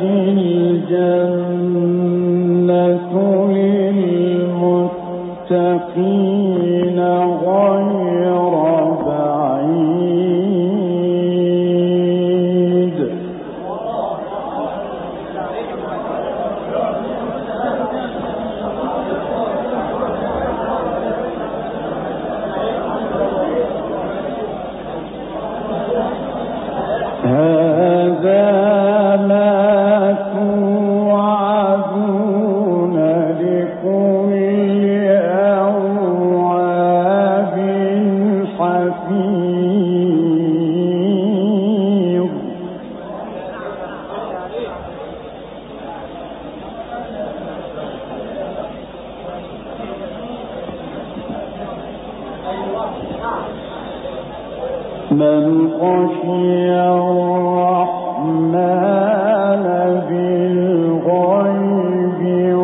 الجنة للمتقين غير بعيد. هذا ما توعدون لكل أواب حفيظ. من خشي الرحمن بالغيب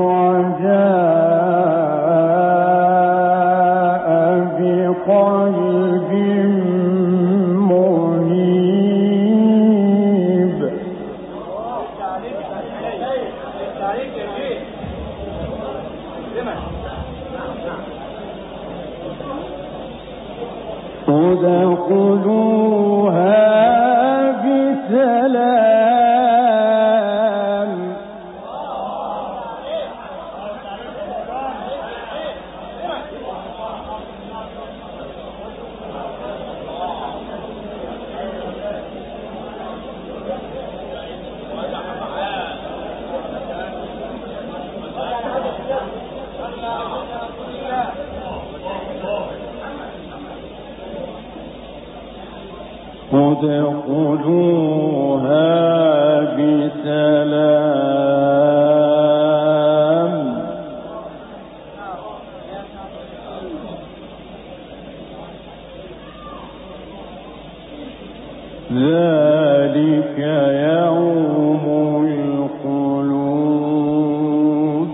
وجاء بقلب منيب. ادخلوها بسلام. ادخلوها بسلام. ذلك يوم الخلود.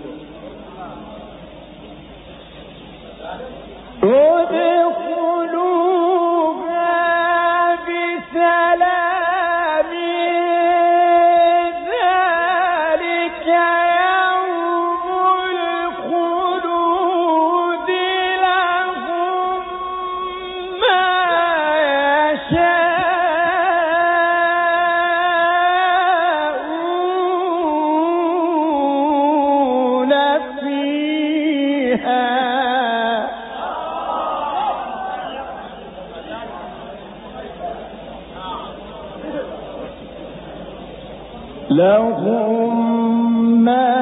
لهم ما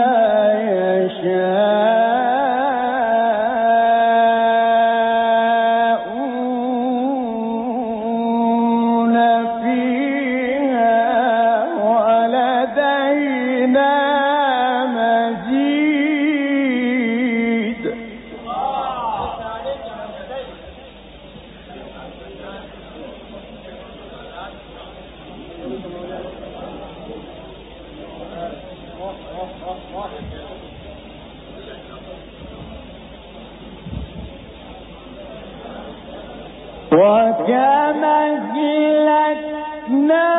يشاءون فيها ولدينا مزيد. وكما أهلكنا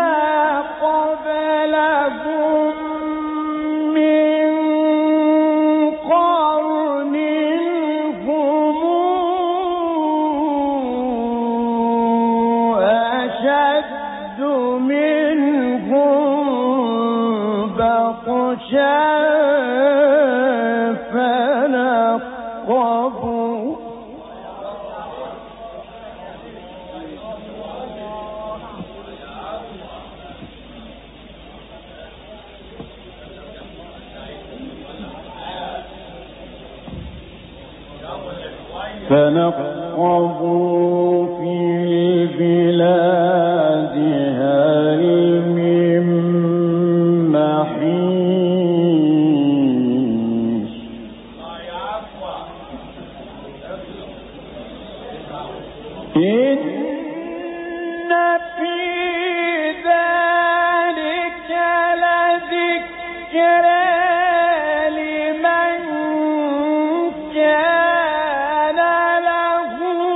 قبلهم من قرن هم أشد منهم بطشا فنقبوا. فنقبوا في البلاد هل من محيص. إن في ذلك لذكرى لمن كان له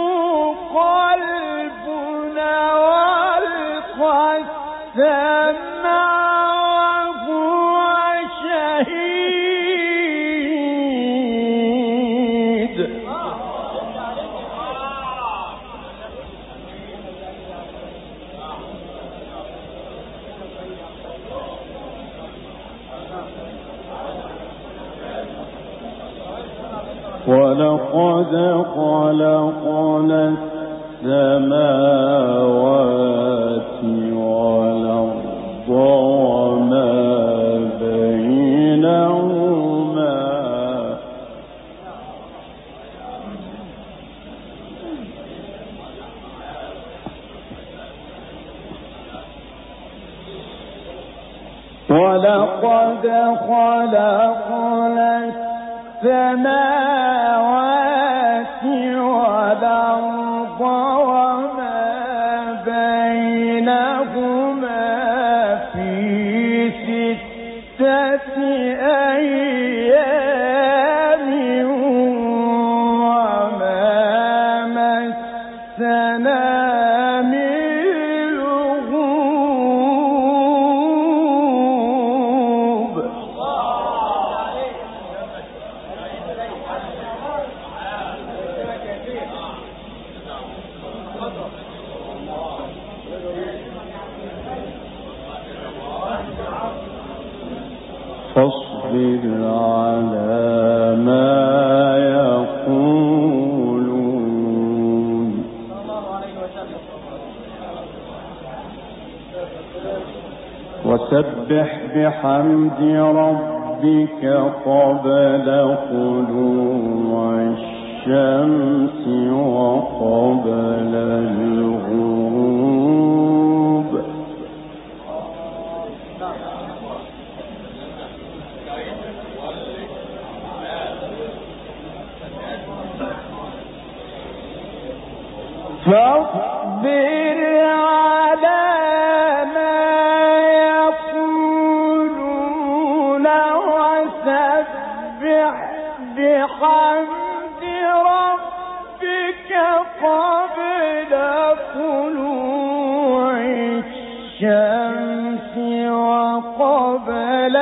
قلب أو ألقى السمع وهو ولقد خلقنا السماوات والأرض وما بينهما ولقد خلقنا السماوات والأرض وما بينهما في 6 أيام وما مسنا من لغوب. فاصبر على ما يقولون وسبح بحمد ربك قبل طلوع الشمس وقبل الغروب فاصبر على ما يقولون وسبح بحمد ربك قبل طلوع الشمس وقبل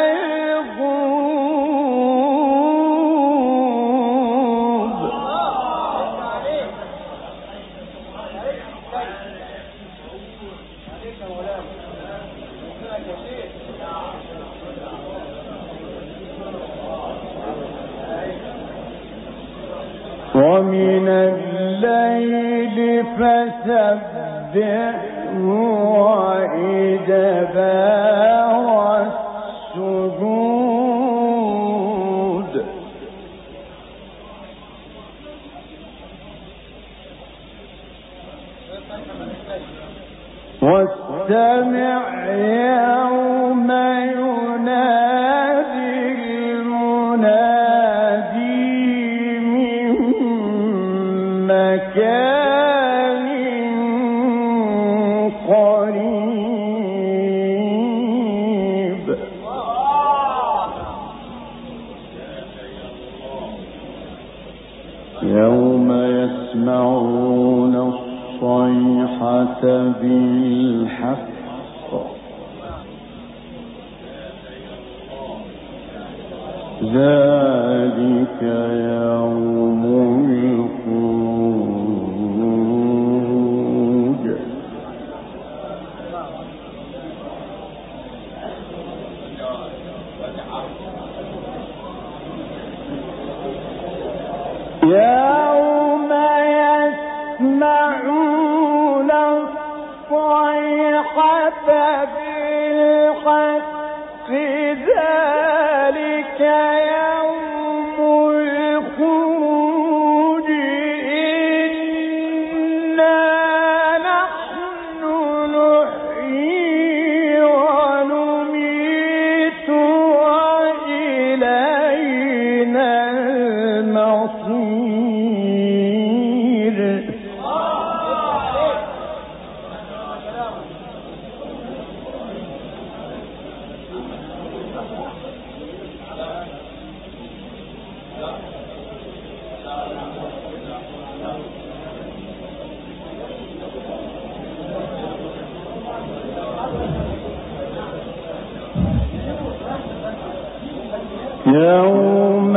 ومن الليل فسبحه وإدبار السجود واستمع يوم ينادي المنادي من مكان قريب يوم يسمعون الصيحة بالحق ذلك يوم الخروج يوم يسمعون الصيحة بالحق ذلك يوم الخروج إنا نحن نحيي ونميت وإلينا المصير يوم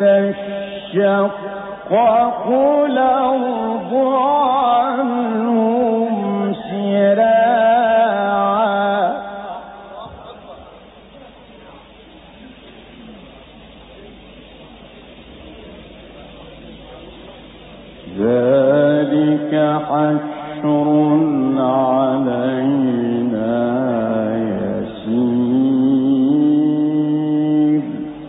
تشقق الأرض عنهم سراعا حشر علينا يسير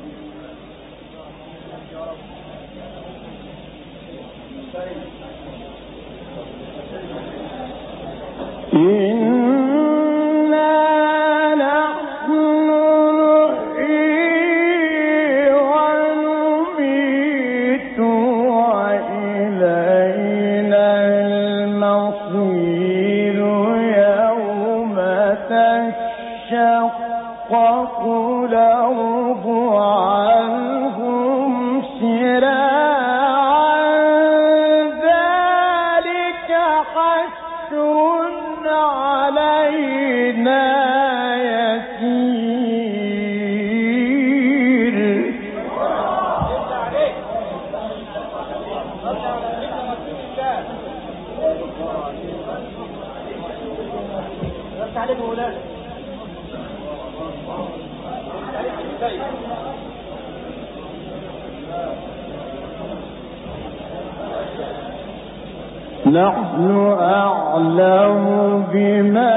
نحن أعلم بما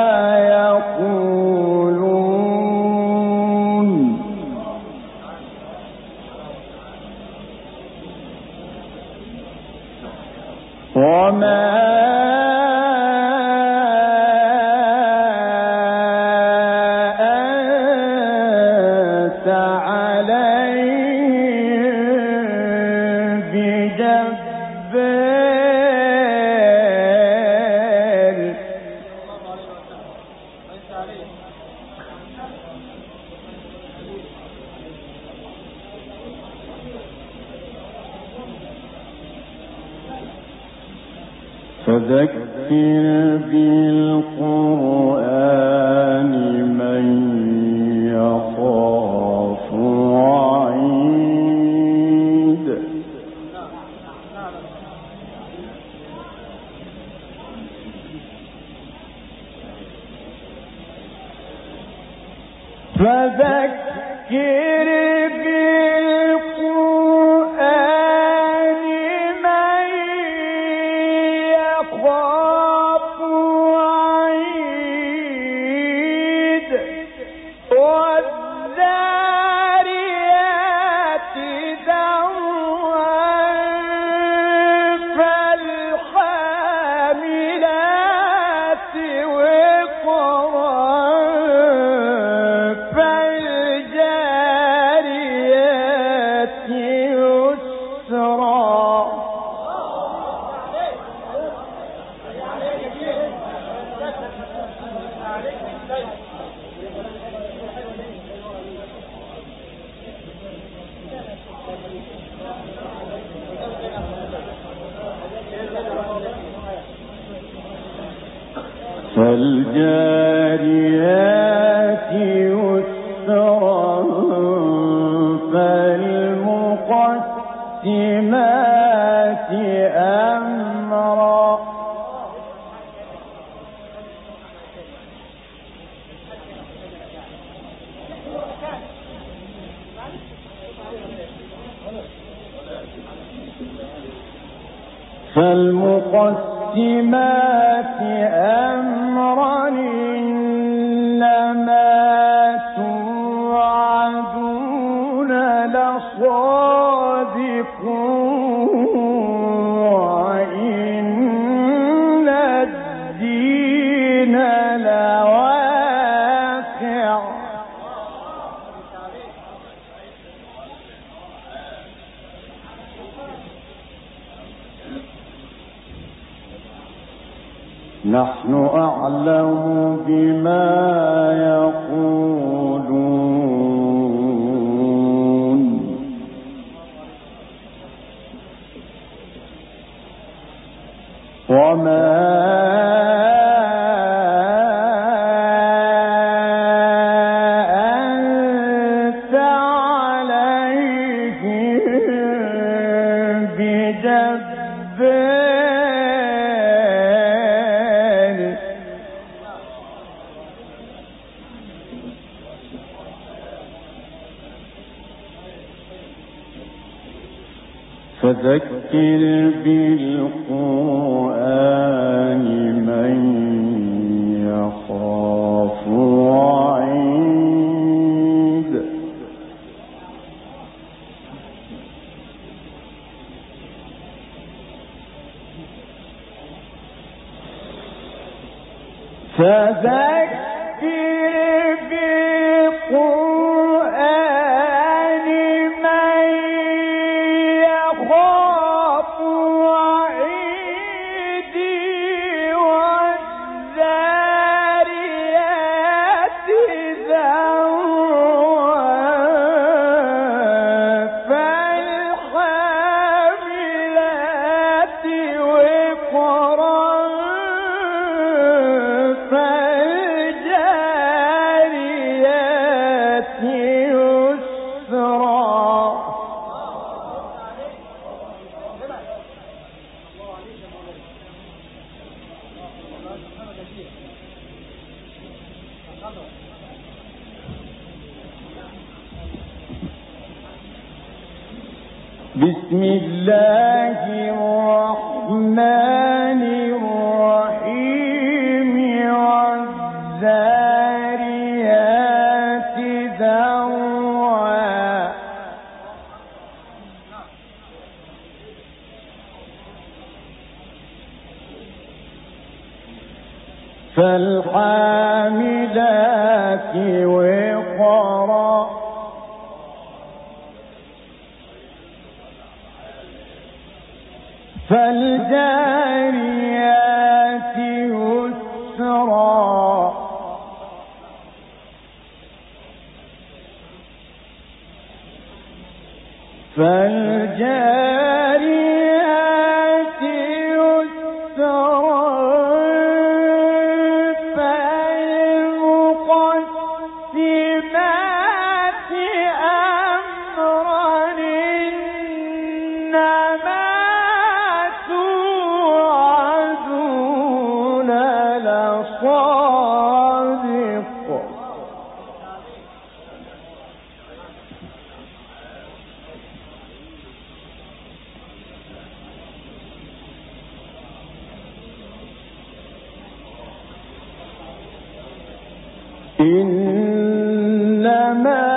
يقولون وما أنت عليهم بجبار فذكر بالقرآن من يخاف وعيد فذكر فالجاريات يسرا فالمقسمات أمرا فالمقسمات أمرا إنما توعدون لصادق وإن الدين لواقع نحن أعلم بما يقولون وما أنت عليهم بجبار فذكر بالقرآن بسم الله الرحمن الرحيم والذاريات ذروا فالحاملات وقرا فالجاريات يسرا فالجاريات يسرا فالمقسمات أمرا إنما صادق إنما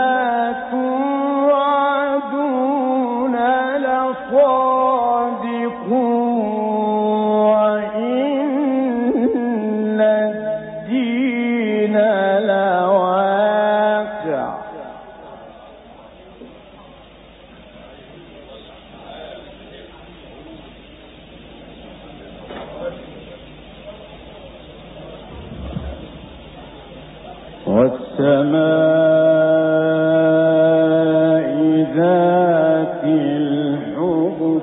توعدون لصادق وإن الدين لواقع والسماء ذات الحبك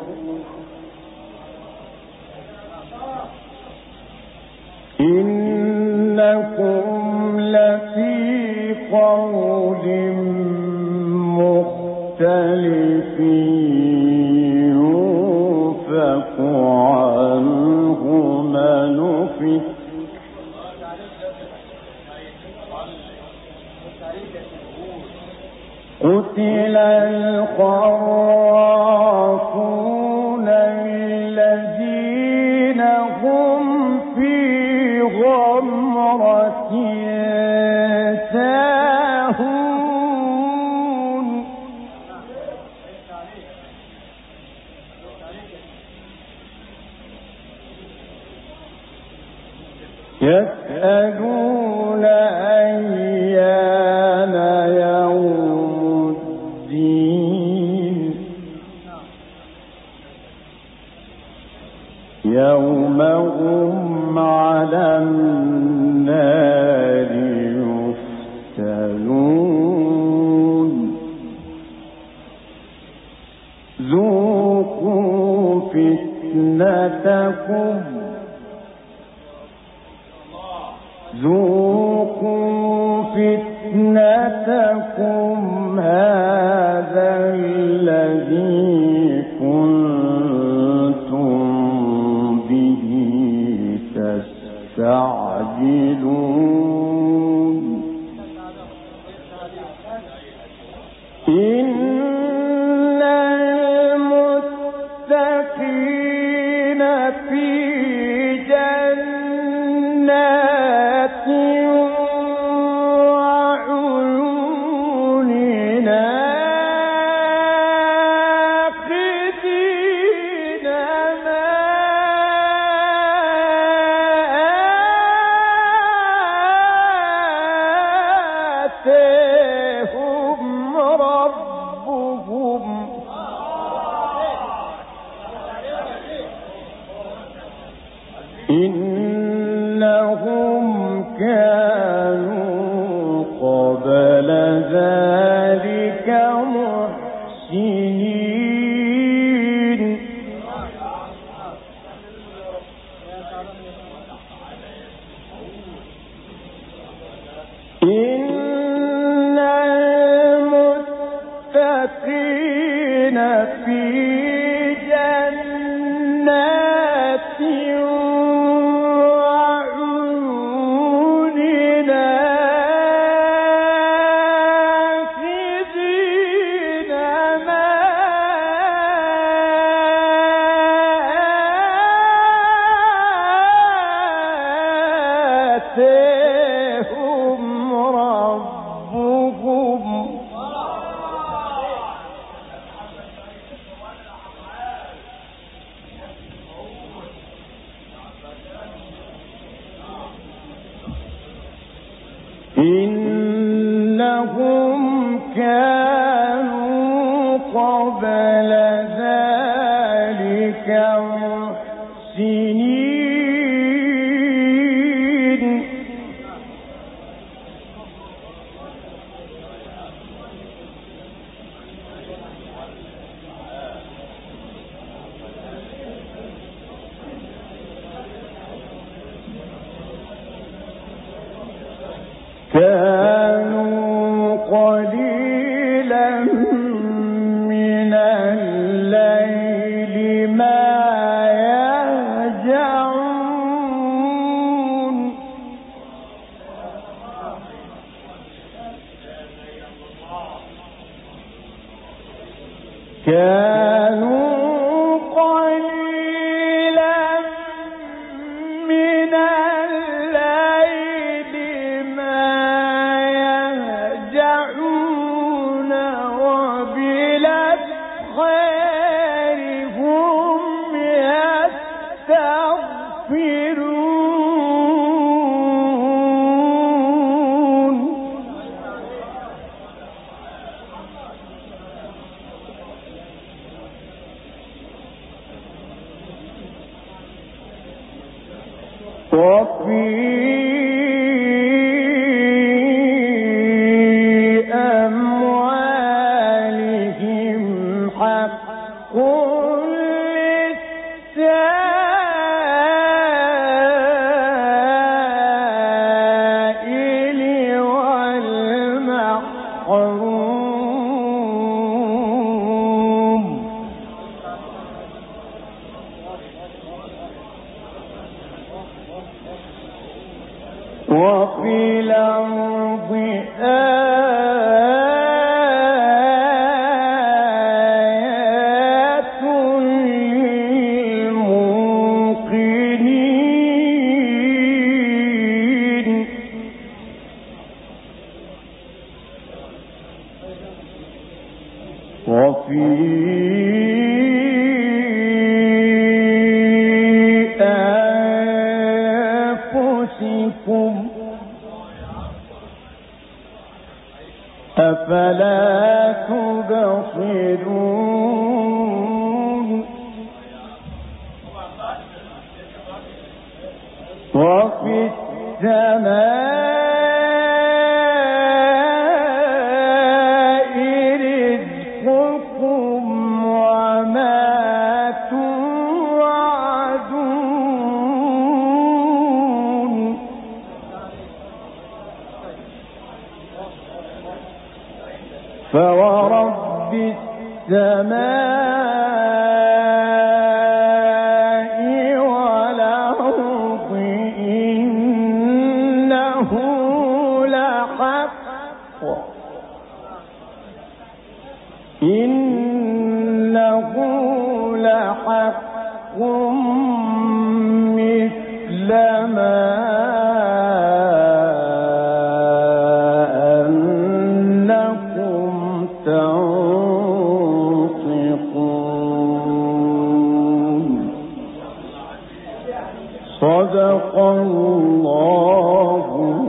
إنكم لفي قول مختلف يؤفك عنه من أفك قتل الخرافون الذين هم في غمرة ساهون يسألون أيان يوم الدين يوم هم على النار يفتنون ذوقوا فتنتكم هذا الذي كنتم به تستعجلون إن المتقين في جنات إنهم كانوا قبل ذلك محسنين إن المتقين في جنات إنهم كانوا قبل ذلك محسنين كانوا قليلا من الليل ما يهجعون كانوا قليلا من الليل ما يهجعون وبالأسحار هم يستغفرون وفي أموالهم حق للسائل والمحروم وفي الأرض آيات للموقنين وفي أنفسكم أفلا تبصرون وفي السماء رزقكم وما توعدون فورب السماء والأرض إنه لحق مثل ما صدق الله